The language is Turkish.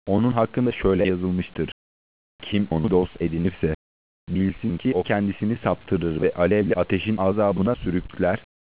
Onun hakkında şöyle yazılmıştır: kim onu dost edinirse, bilsin ki o kendisini saptırır ve alevli ateşin azabına sürükler.